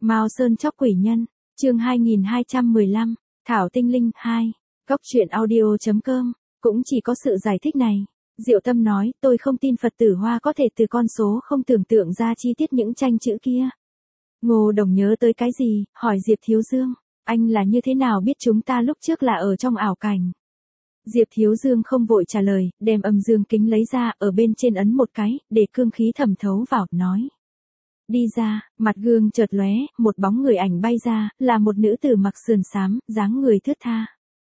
Mao Sơn Chóc Quỷ Nhân, chương 2215, Thảo Tinh Linh 2, Cóc truyện audio.com, cũng chỉ có sự giải thích này. Diệu Tâm nói, tôi không tin Phật tử Hoa có thể từ con số không tưởng tượng ra chi tiết những tranh chữ kia. Ngô Đồng nhớ tới cái gì, hỏi Diệp Thiếu Dương, anh là như thế nào biết chúng ta lúc trước là ở trong ảo cảnh? Diệp Thiếu Dương không vội trả lời, đem âm dương kính lấy ra, ở bên trên ấn một cái, để cương khí thẩm thấu vào, nói. Đi ra, mặt gương chợt lóe, một bóng người ảnh bay ra, là một nữ tử mặc sườn xám, dáng người thướt tha.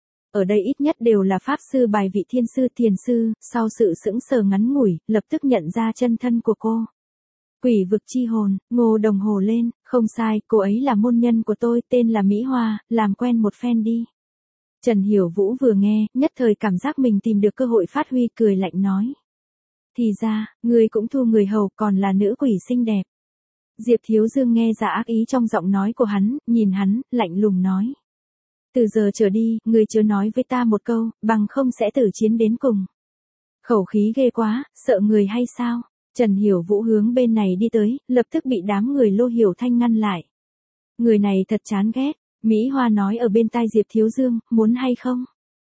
Ở đây ít nhất đều là pháp sư bài vị thiên sư thiền sư, sau sự sững sờ ngắn ngủi, lập tức nhận ra chân thân của cô. Quỷ vực chi hồn, Ngô Đồng hồ lên, không sai, cô ấy là môn nhân của tôi, tên là Mỹ Hoa, làm quen một phen đi. Trần Hiểu Vũ vừa nghe, nhất thời cảm giác mình tìm được cơ hội phát huy, cười lạnh nói. Thì ra, người cũng thu người hầu, còn là nữ quỷ xinh đẹp. Diệp Thiếu Dương nghe ra ác ý trong giọng nói của hắn, nhìn hắn, lạnh lùng nói. Từ giờ trở đi, người chưa nói với ta một câu, bằng không sẽ tử chiến đến cùng. Khẩu khí ghê quá, sợ người hay sao? Trần Hiểu Vũ hướng bên này đi tới, lập tức bị đám người Lô Hiểu Thanh ngăn lại. Người này thật chán ghét, Mỹ Hoa nói ở bên tai Diệp Thiếu Dương, muốn hay không?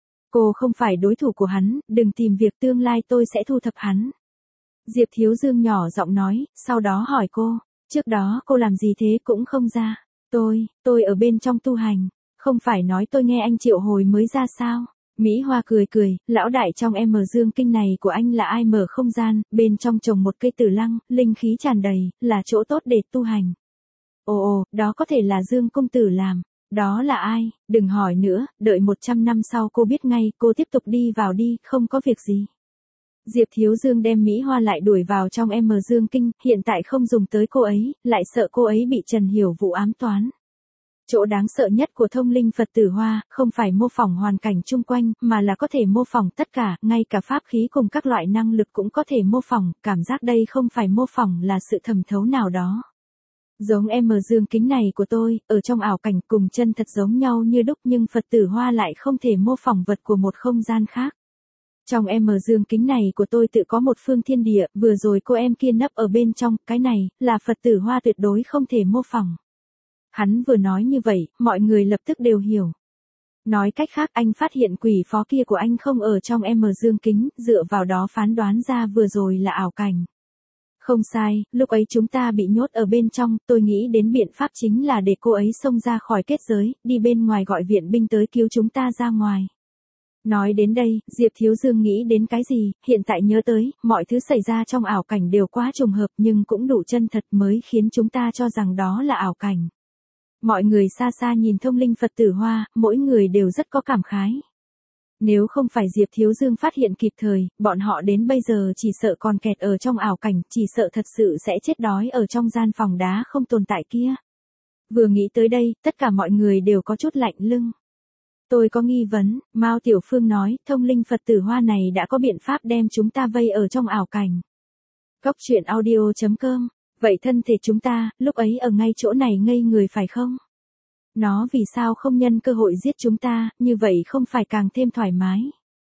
Cô không phải đối thủ của hắn, đừng tìm việc, tương lai tôi sẽ thu thập hắn. Diệp Thiếu Dương nhỏ giọng nói, sau đó hỏi cô, trước đó cô làm gì thế cũng không ra. Tôi ở bên trong tu hành, không phải nói tôi nghe anh triệu hồi mới ra sao? Mỹ Hoa cười cười, lão đại trong em mở dương kinh này của anh là ai mở không gian, bên trong trồng một cây tử lăng, linh khí tràn đầy, là chỗ tốt để tu hành. Ồ, đó có thể là Dương công tử làm. Đó là ai, đừng hỏi nữa, đợi 100 năm sau cô biết ngay, cô tiếp tục đi vào đi, không có việc gì. Diệp Thiếu Dương đem Mỹ Hoa lại đuổi vào trong em mở dương kinh, hiện tại không dùng tới cô ấy, lại sợ cô ấy bị Trần Hiểu Vũ ám toán. Chỗ đáng sợ nhất của thông linh Phật tử Hoa, không phải mô phỏng hoàn cảnh chung quanh, mà là có thể mô phỏng tất cả, ngay cả pháp khí cùng các loại năng lực cũng có thể mô phỏng, cảm giác đây không phải mô phỏng là sự thẩm thấu nào đó. Giống em mở dương kính này của tôi, ở trong ảo cảnh cùng chân thật giống nhau như đúc nhưng Phật tử Hoa lại không thể mô phỏng vật của một không gian khác. Trong em mở dương kính này của tôi tự có một phương thiên địa, vừa rồi cô em kia nấp ở bên trong, cái này, là Phật tử Hoa tuyệt đối không thể mô phỏng. Hắn vừa nói như vậy, mọi người lập tức đều hiểu. Nói cách khác anh phát hiện quỷ phó kia của anh không ở trong em mở dương kính, dựa vào đó phán đoán ra vừa rồi là ảo cảnh. Không sai, lúc ấy chúng ta bị nhốt ở bên trong, tôi nghĩ đến biện pháp chính là để cô ấy xông ra khỏi kết giới, đi bên ngoài gọi viện binh tới cứu chúng ta ra ngoài. Nói đến đây, Diệp Thiếu Dương nghĩ đến cái gì, hiện tại nhớ tới, mọi thứ xảy ra trong ảo cảnh đều quá trùng hợp nhưng cũng đủ chân thật mới khiến chúng ta cho rằng đó là ảo cảnh. Mọi người xa xa nhìn thông linh Phật tử Hoa, mỗi người đều rất có cảm khái. Nếu không phải Diệp Thiếu Dương phát hiện kịp thời, bọn họ đến bây giờ chỉ sợ còn kẹt ở trong ảo cảnh, chỉ sợ thật sự sẽ chết đói ở trong gian phòng đá không tồn tại kia. Vừa nghĩ tới đây, tất cả mọi người đều có chút lạnh lưng. Tôi có nghi vấn, Mao Tiểu Phương nói, thông linh Phật tử Hoa này đã có biện pháp đem chúng ta vây ở trong ảo cảnh. Cóc truyện audio.com, vậy thân thể chúng ta, lúc ấy ở ngay chỗ này ngây người phải không? Nó vì sao không nhân cơ hội giết chúng ta, như vậy không phải càng thêm thoải mái?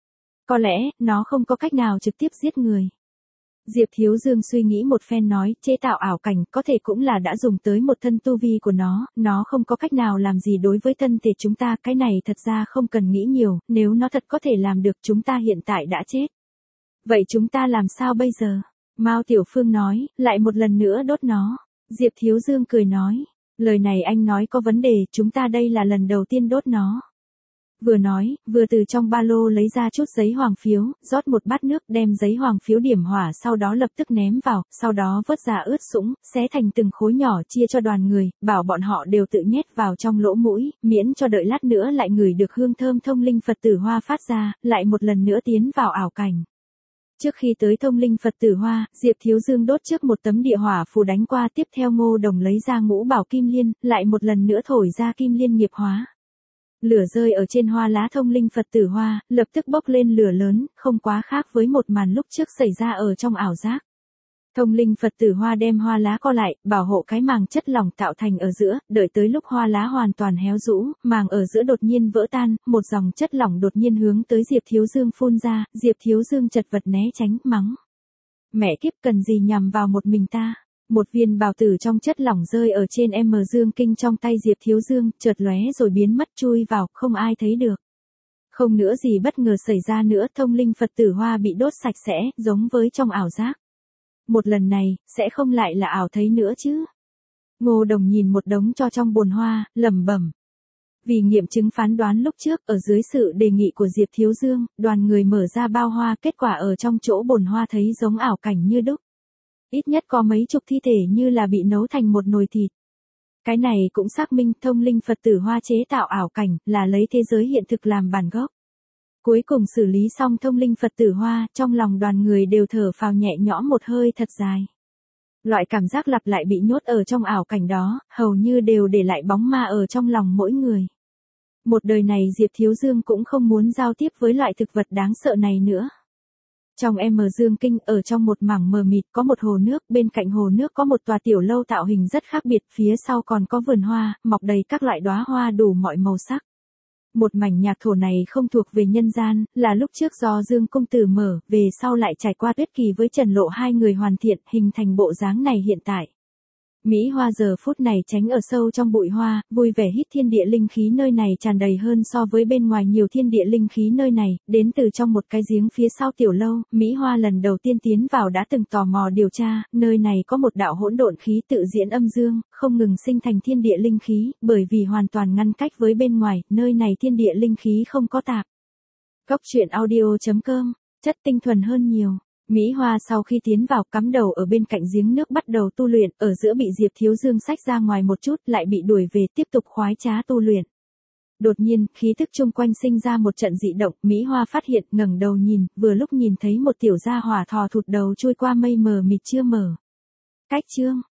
Có lẽ, nó không có cách nào trực tiếp giết người. Diệp Thiếu Dương suy nghĩ một phen nói, chế tạo ảo cảnh có thể cũng là đã dùng tới một thân tu vi của nó không có cách nào làm gì đối với thân thể chúng ta, cái này thật ra không cần nghĩ nhiều, nếu nó thật có thể làm được chúng ta hiện tại đã chết. Vậy chúng ta làm sao bây giờ? Mao Tiểu Phương nói, lại một lần nữa đốt nó. Diệp Thiếu Dương cười nói, lời này anh nói có vấn đề, chúng ta đây là lần đầu tiên đốt nó. Vừa nói, vừa từ trong ba lô lấy ra chút giấy hoàng phiếu, rót một bát nước đem giấy hoàng phiếu điểm hỏa sau đó lập tức ném vào, sau đó vớt ra ướt sũng, xé thành từng khối nhỏ chia cho đoàn người, bảo bọn họ đều tự nhét vào trong lỗ mũi, miễn cho đợi lát nữa lại ngửi được hương thơm thông linh Phật tử Hoa phát ra, lại một lần nữa tiến vào ảo cảnh. Trước khi tới thông linh Phật tử Hoa, Diệp Thiếu Dương đốt trước một tấm địa hỏa phù đánh qua, tiếp theo Ngô Đồng lấy ra ngũ bảo kim liên, lại một lần nữa thổi ra kim liên nghiệp hóa. Lửa rơi ở trên hoa lá thông linh Phật tử Hoa, lập tức bốc lên lửa lớn, không quá khác với một màn lúc trước xảy ra ở trong ảo giác. Thông linh Phật tử Hoa đem hoa lá co lại, bảo hộ cái màng chất lỏng tạo thành ở giữa, đợi tới lúc hoa lá hoàn toàn héo rũ, màng ở giữa đột nhiên vỡ tan, một dòng chất lỏng đột nhiên hướng tới Diệp Thiếu Dương phun ra, Diệp Thiếu Dương chật vật né tránh, mắng. Mẹ kiếp cần gì nhằm vào một mình ta? Một viên bào tử trong chất lỏng rơi ở trên dương kinh trong tay Diệp Thiếu Dương, chợt lóe rồi biến mất chui vào, không ai thấy được. Không nữa gì bất ngờ xảy ra nữa, thông linh Phật tử hoa bị đốt sạch sẽ, giống với trong ảo giác. Một lần này, sẽ không lại là ảo thấy nữa chứ. Ngô Đồng nhìn một đống tro trong bồn hoa, lẩm bẩm. Vì nghiệm chứng phán đoán lúc trước, ở dưới sự đề nghị của Diệp Thiếu Dương, đoàn người mở ra bao hoa, kết quả ở trong chỗ bồn hoa thấy giống ảo cảnh như đúc. Ít nhất có mấy chục thi thể như là bị nấu thành một nồi thịt. Cái này cũng xác minh thông linh Phật tử hoa chế tạo ảo cảnh, là lấy thế giới hiện thực làm bản gốc. Cuối cùng xử lý xong thông linh Phật tử hoa, trong lòng đoàn người đều thở phào nhẹ nhõm một hơi thật dài. Loại cảm giác lặp lại bị nhốt ở trong ảo cảnh đó, hầu như đều để lại bóng ma ở trong lòng mỗi người. Một đời này Diệp Thiếu Dương cũng không muốn giao tiếp với loại thực vật đáng sợ này nữa. Trong dương kinh, ở trong một mảng mờ mịt có một hồ nước, bên cạnh hồ nước có một tòa tiểu lâu tạo hình rất khác biệt, phía sau còn có vườn hoa, mọc đầy các loại đóa hoa đủ mọi màu sắc. Một mảnh nhạc thổ này không thuộc về nhân gian, là lúc trước do Dương Công Tử mở, về sau lại trải qua Tuyết Kỳ với Trần Lộ hai người hoàn thiện, hình thành bộ dáng này hiện tại. Mỹ Hoa giờ phút này tránh ở sâu trong bụi hoa, vui vẻ hít thiên địa linh khí nơi này tràn đầy hơn so với bên ngoài nhiều thiên địa linh khí nơi này, đến từ trong một cái giếng phía sau tiểu lâu, Mỹ Hoa lần đầu tiên tiến vào đã từng tò mò điều tra, nơi này có một đạo hỗn độn khí tự diễn âm dương, không ngừng sinh thành thiên địa linh khí, bởi vì hoàn toàn ngăn cách với bên ngoài, nơi này thiên địa linh khí không có tạp. Cốc truyện audio.com, chất tinh thuần hơn nhiều. Mỹ Hoa sau khi tiến vào cắm đầu ở bên cạnh giếng nước bắt đầu tu luyện, ở giữa bị Diệp Thiếu Dương xách ra ngoài một chút, lại bị đuổi về tiếp tục khoái trá tu luyện. Đột nhiên, khí thức chung quanh sinh ra một trận dị động, Mỹ Hoa phát hiện, ngẩng đầu nhìn, vừa lúc nhìn thấy một tiểu gia hỏa thò thụt đầu chui qua mây mờ mịt chưa mở. Cách chương